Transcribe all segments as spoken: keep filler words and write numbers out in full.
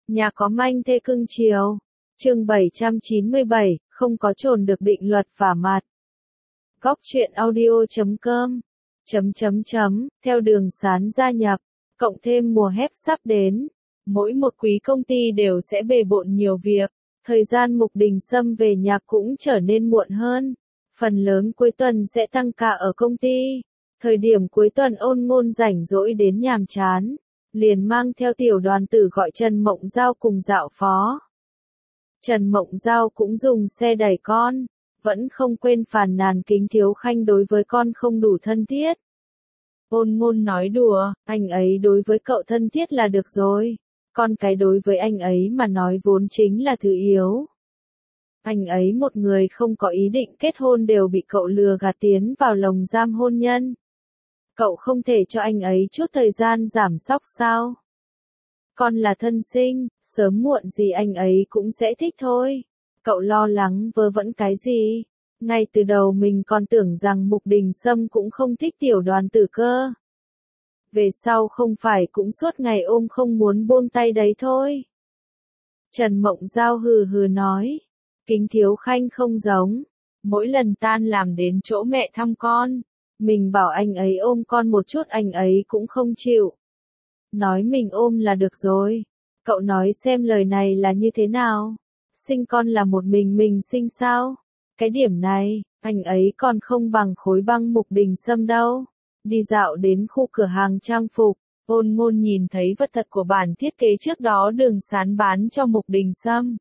Nhà có manh thê cưng chiều. Chương bảy trăm chín mươi bảy, không có chồn được định luật vả mặt. Góc truyện audio chấm com. Chấm chấm chấm, theo Đường Sán gia nhập, cộng thêm mùa hép sắp đến. Mỗi một quý công ty đều sẽ bề bộn nhiều việc. Thời gian Mục Đình Sâm về nhà cũng trở nên muộn hơn. Phần lớn cuối tuần sẽ tăng ca ở công ty. Thời điểm cuối tuần Ôn Ngôn rảnh rỗi đến nhàm chán, liền mang theo tiểu đoàn tử gọi Trần Mộng Giao cùng dạo phó. Trần Mộng Giao cũng dùng xe đẩy con, vẫn không quên phàn nàn Kính Thiếu Khanh đối với con không đủ thân thiết. Ôn Ngôn nói đùa, anh ấy đối với cậu thân thiết là được rồi, con cái đối với anh ấy mà nói vốn chính là thứ yếu. Anh ấy một người không có ý định kết hôn đều bị cậu lừa gạt tiến vào lồng giam hôn nhân. Cậu không thể cho anh ấy chút thời gian giảm sóc sao? Con là thân sinh, sớm muộn gì anh ấy cũng sẽ thích thôi. Cậu lo lắng vớ vẩn cái gì? Ngay từ đầu mình còn tưởng rằng Mục Đình Sâm cũng không thích tiểu đoàn tử cơ. Về sau không phải cũng suốt ngày ôm không muốn buông tay đấy thôi. Trần Mộng Giao hừ hừ nói. Kính Thiếu Khanh không giống. Mỗi lần tan làm đến chỗ mẹ thăm con, mình bảo anh ấy ôm con một chút anh ấy cũng không chịu. Nói mình ôm là được rồi. Cậu nói xem lời này là như thế nào? Sinh con là một mình mình sinh sao? Cái điểm này, anh ấy còn không bằng khối băng Mục Đình Sâm đâu. Đi dạo đến khu cửa hàng trang phục, Ôn Ngôn nhìn thấy vật thật của bản thiết kế trước đó Đường Sán bán cho Mục Đình Sâm.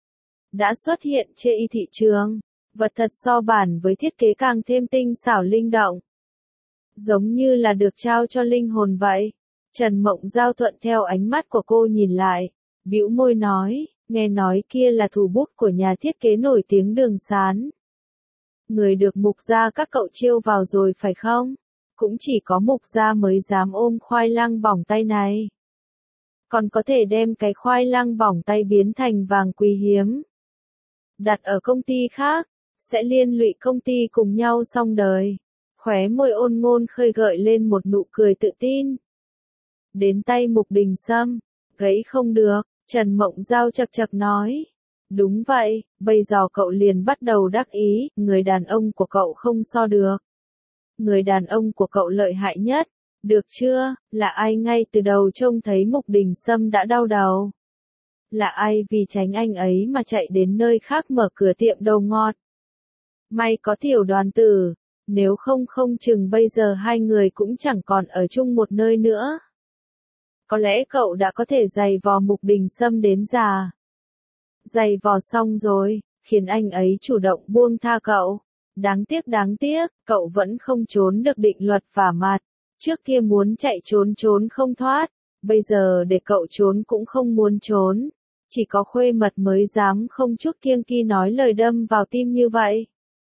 Đã xuất hiện trên y thị trường, vật thật so bản với thiết kế càng thêm tinh xảo linh động. Giống như là được trao cho linh hồn vậy. Trần Mộng Giao thuận theo ánh mắt của cô nhìn lại, bĩu môi nói, nghe nói kia là thủ bút của nhà thiết kế nổi tiếng Đường Sán. Người được Mục gia các cậu chiêu vào rồi phải không? Cũng chỉ có Mục gia mới dám ôm khoai lang bỏng tay này. Còn có thể đem cái khoai lang bỏng tay biến thành vàng quý hiếm. Đặt ở công ty khác, sẽ liên lụy công ty cùng nhau xong đời. Khóe môi Ôn Ngôn khơi gợi lên một nụ cười tự tin. Đến tay Mục Đình Sâm, gãy không được, Trần Mộng Giao chật chật nói. Đúng vậy, bây giờ cậu liền bắt đầu đắc ý, người đàn ông của cậu không so được. Người đàn ông của cậu lợi hại nhất, được chưa, là ai ngay từ đầu trông thấy Mục Đình Sâm đã đau đầu. Là ai vì tránh anh ấy mà chạy đến nơi khác mở cửa tiệm đồ ngọt. May có tiểu đoàn tử, nếu không không chừng bây giờ hai người cũng chẳng còn ở chung một nơi nữa. Có lẽ cậu đã có thể giày vò Mục Đình Sâm đến già. Giày vò xong rồi, khiến anh ấy chủ động buông tha cậu. Đáng tiếc đáng tiếc, cậu vẫn không trốn được định luật vả mặt. Trước kia muốn chạy trốn trốn không thoát, bây giờ để cậu trốn cũng không muốn trốn. Chỉ có khuê mật mới dám không chút kiêng kỵ nói lời đâm vào tim như vậy.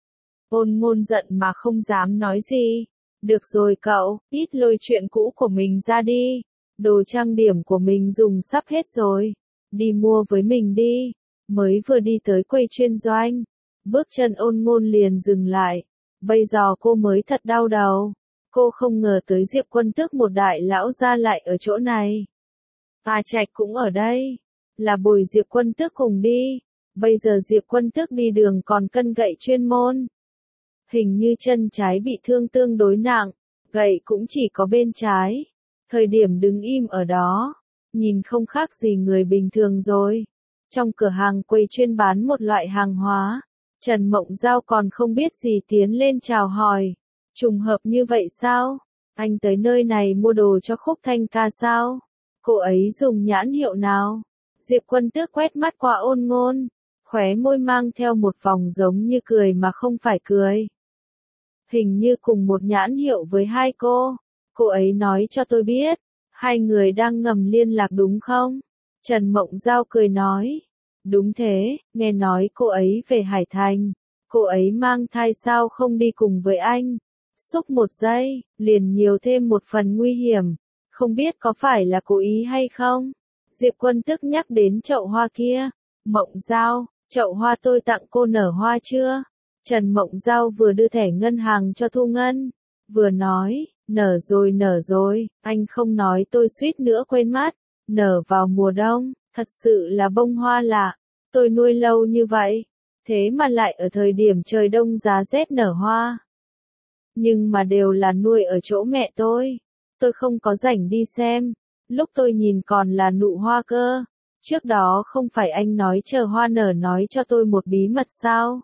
Ôn Ngôn giận mà không dám nói gì. Được rồi cậu, ít lôi chuyện cũ của mình ra đi. Đồ trang điểm của mình dùng sắp hết rồi. Đi mua với mình đi. Mới vừa đi tới quầy chuyên doanh. Bước chân Ôn Ngôn liền dừng lại. Bây giờ cô mới thật đau đầu. Cô không ngờ tới Diệp Quân Tước một đại lão ra lại ở chỗ này. A Trạch cũng ở đây. Là bồi Diệp Quân Tước cùng đi. Bây giờ Diệp Quân Tước đi đường còn cân gậy chuyên môn. Hình như chân trái bị thương tương đối nặng. Gậy cũng chỉ có bên trái. Thời điểm đứng im ở đó, nhìn không khác gì người bình thường rồi. Trong cửa hàng quầy chuyên bán một loại hàng hóa, Trần Mộng Giao còn không biết gì tiến lên chào hỏi. Trùng hợp như vậy sao? Anh tới nơi này mua đồ cho Khúc Thanh ca sao? Cô ấy dùng nhãn hiệu nào? Diệp Quân Tước quét mắt qua Ôn Ngôn, khóe môi mang theo một vòng giống như cười mà không phải cười. Hình như cùng một nhãn hiệu với hai cô. Cô ấy nói cho tôi biết, hai người đang ngầm liên lạc đúng không? Trần Mộng Giao cười nói. Đúng thế, nghe nói cô ấy về Hải Thành. Cô ấy mang thai sao không đi cùng với anh? Xúc một giây, liền nhiều thêm một phần nguy hiểm. Không biết có phải là cố ý hay không? Diệp Quân Tước nhắc đến chậu hoa kia. Mộng Giao, chậu hoa tôi tặng cô nở hoa chưa? Trần Mộng Giao vừa đưa thẻ ngân hàng cho Thu Ngân, vừa nói, nở rồi nở rồi, anh không nói tôi suýt nữa quên mất, nở vào mùa đông, Thật sự là bông hoa lạ, tôi nuôi lâu như vậy, thế mà lại ở thời điểm trời đông giá rét nở hoa. Nhưng mà đều là nuôi ở chỗ mẹ tôi, tôi không có rảnh đi xem, lúc tôi nhìn còn là nụ hoa cơ. Trước đó không phải anh nói chờ hoa nở nói cho tôi một bí mật sao?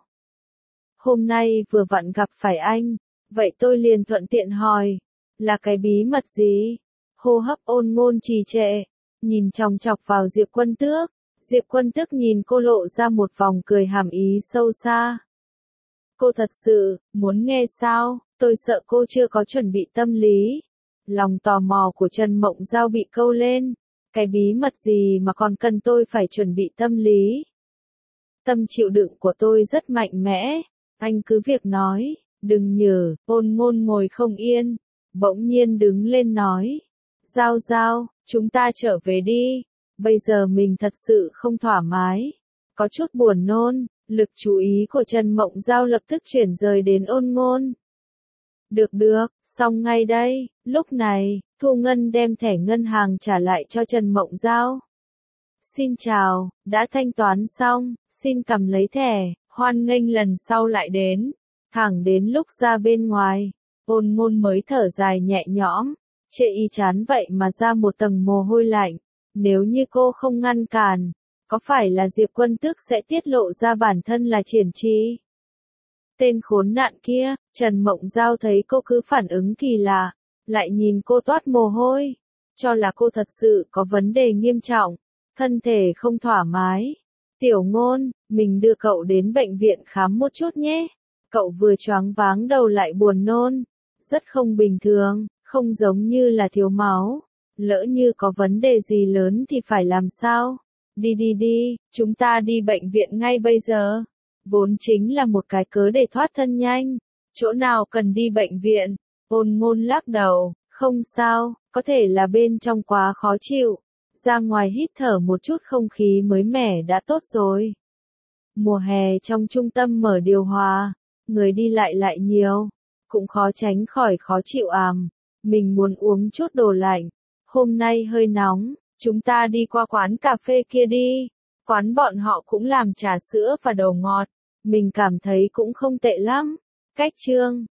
Hôm nay vừa vặn gặp phải anh, vậy tôi liền thuận tiện hỏi, là cái bí mật gì? Hô hấp ôn ngôn trì trệ, nhìn chòng chọc vào Diệp Quân Tước, Diệp Quân Tước nhìn cô lộ ra một vòng cười hàm ý sâu xa. Cô thật sự, muốn nghe sao, tôi sợ cô chưa có chuẩn bị tâm lý. Lòng tò mò của Trần Mộng Giao bị câu lên, cái bí mật gì mà còn cần tôi phải chuẩn bị tâm lý? Tâm chịu đựng của tôi rất mạnh mẽ, anh cứ việc nói, đừng nhử, ôn ngôn ngồi không yên, bỗng nhiên đứng lên nói. Giao Giao, chúng ta trở về đi, bây giờ mình thật sự không thoải mái, có chút buồn nôn, lực chú ý của Trần Mộng Giao lập tức chuyển rời đến ôn ngôn. Được được, xong ngay đây, lúc này, Thu Ngân đem thẻ ngân hàng trả lại cho Trần Mộng Giao. Xin chào, đã thanh toán xong, xin cầm lấy thẻ, hoan nghênh lần sau lại đến. Thẳng đến lúc ra bên ngoài, ôn ngôn mới thở dài nhẹ nhõm, chệ y chán vậy mà ra một tầng mồ hôi lạnh. Nếu như cô không ngăn cản, có phải là Diệp Quân Tước sẽ tiết lộ ra bản thân là Triển Chi? Tên khốn nạn kia, Trần Mộng Giao thấy cô cứ phản ứng kỳ lạ, lại nhìn cô toát mồ hôi, cho là cô thật sự có vấn đề nghiêm trọng, thân thể không thoải mái. Tiểu Ngôn, mình đưa cậu đến bệnh viện khám một chút nhé. Cậu vừa choáng váng đầu lại buồn nôn, rất không bình thường, không giống như là thiếu máu. Lỡ như có vấn đề gì lớn thì phải làm sao? Đi đi đi, chúng ta đi bệnh viện ngay bây giờ. Vốn chính là một cái cớ để thoát thân nhanh. Chỗ nào cần đi bệnh viện? Ôn ngôn lắc đầu, không sao, có thể là bên trong quá khó chịu. Ra ngoài hít thở một chút không khí mới mẻ đã tốt rồi. Mùa hè trong trung tâm mở điều hòa, người đi lại lại nhiều, cũng khó tránh khỏi khó chịu àm. Mình muốn uống chút đồ lạnh, hôm nay hơi nóng, chúng ta đi qua quán cà phê kia đi. Quán bọn họ cũng làm trà sữa và đồ ngọt, mình cảm thấy cũng không tệ lắm. Cách chương